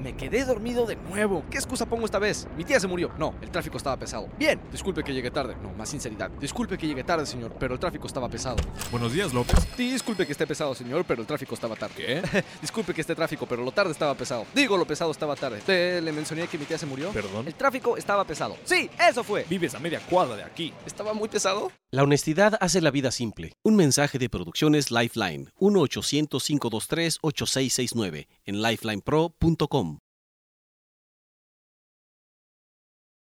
Me quedé dormido de nuevo. ¿Qué excusa pongo esta vez? Mi tía se murió. No, el tráfico estaba pesado. Bien, disculpe que llegué tarde. No, más sinceridad. Disculpe que llegué tarde, señor, pero el tráfico estaba pesado. Buenos días, López. Disculpe que esté pesado, señor, pero el tráfico estaba tarde. ¿Qué? Disculpe que esté tráfico, pero lo tarde estaba pesado. Digo, lo pesado estaba tarde. ¿Le mencioné que mi tía se murió? ¿Perdón? El tráfico estaba pesado. Sí, eso fue. Vives a media cuadra de aquí. ¿Estaba muy pesado? La honestidad hace la vida simple. Un mensaje de Producciones Lifeline. 1-800-523-8669 en lifelinepro.com.